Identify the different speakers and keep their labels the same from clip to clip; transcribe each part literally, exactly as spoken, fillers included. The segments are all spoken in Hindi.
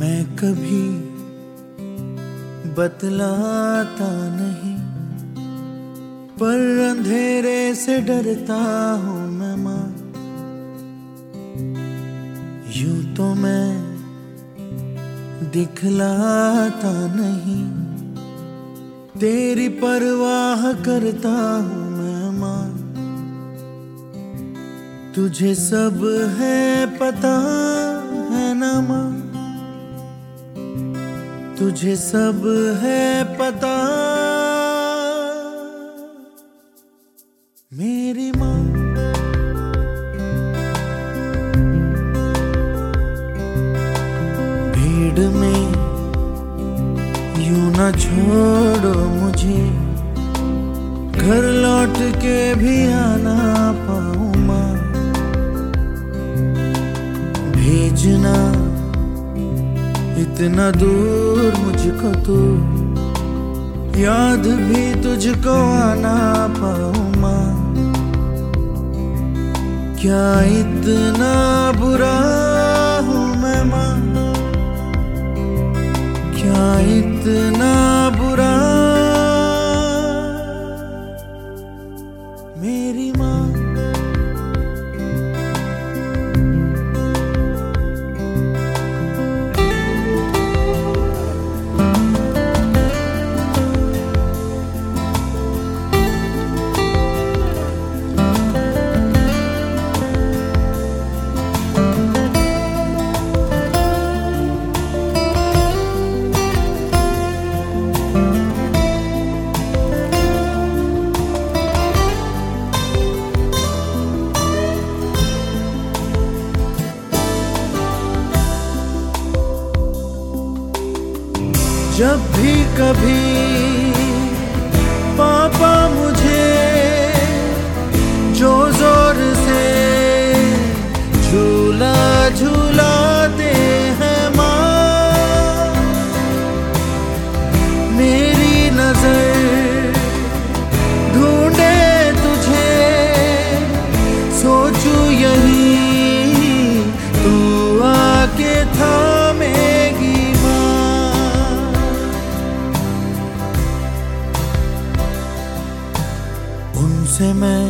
Speaker 1: मैं कभी बतलाता नहीं, पर अंधेरे से डरता हूँ मैं माँ। यूं तो मैं दिखलाता नहीं, तेरी परवाह करता हूँ मैं माँ। तुझे सब है पता है ना माँ, तुझे सब है पता मेरी माँ। भीड़ में यूं ना छोड़ो मुझे, घर लौट के भी आना पाऊं माँ। भेजना इतना दूर मुझको तो, याद भी तुझको आना पाऊं माँ। क्या इतना बुरा हूँ मैं माँ, क्या इतना बुरा मेरी माँ। जब भी कभी पापा मुझे जो जोर से झूला झूलाते हैं माँ, मेरी नजर ढूंढे तुझे, सोचूं यही तू आके थामेगी। उनसे मैं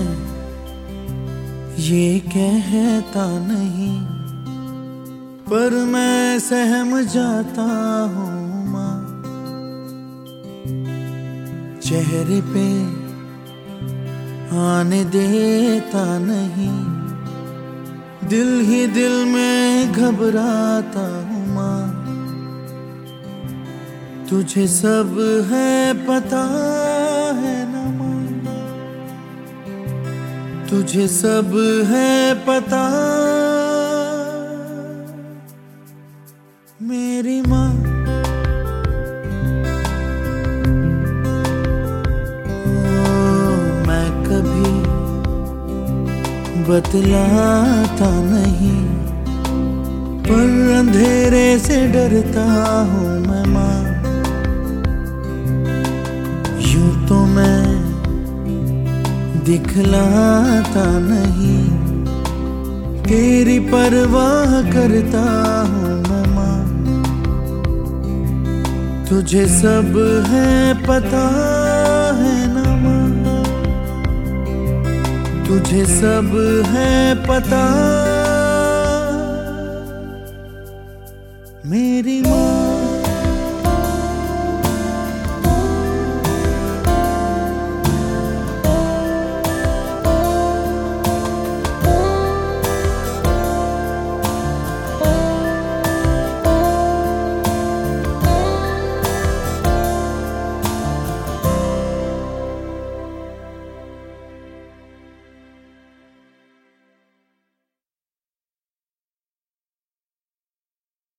Speaker 1: ये कहता नहीं, पर मैं सहम जाता हूँ माँ। चेहरे पे आने देता नहीं, दिल ही दिल में घबराता हूँ माँ। तुझे सब है पता है ना माँ, तुझे सब है पता मेरी माँ। ओ, मैं कभी बतलाता नहीं, पर अंधेरे से डरता हूँ मैं माँ। यूं तो मैं दिखलाता नहीं, तेरी परवाह करता हूँ मैं माँ। तुझे सब है पता है ना माँ, तुझे सब है पता मेरी माँ।